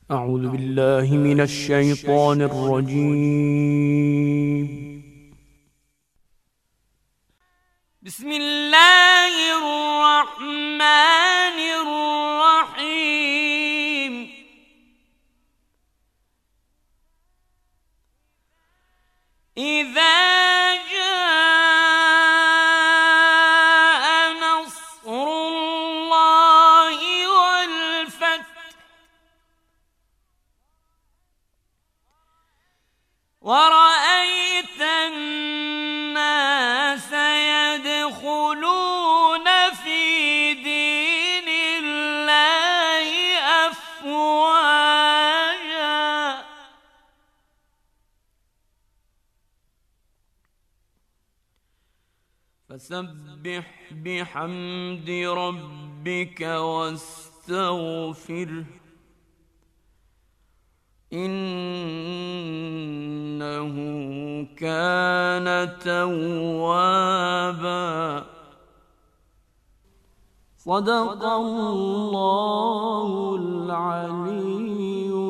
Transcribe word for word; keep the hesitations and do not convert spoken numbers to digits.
أعوذ بالله من الشيطان الرجيم. بسم الله الرحمن الرحيم. إذا جاء نصر الله والفتح ورأيت الناس يدخلون في دين الله أفواجا فسبح بحمد ربك واستغفره إنه كان توابا. صدق الله العلي